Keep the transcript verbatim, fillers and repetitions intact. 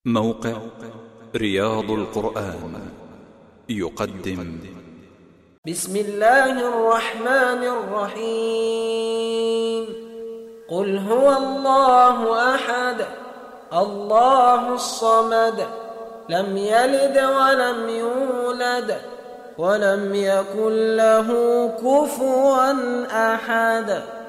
موقع رياض القرآن يقدم بسم الله الرحمن الرحيم. قل هو الله أحد الله الصمد لم يلد ولم يولد ولم يكن له كفوا أحد.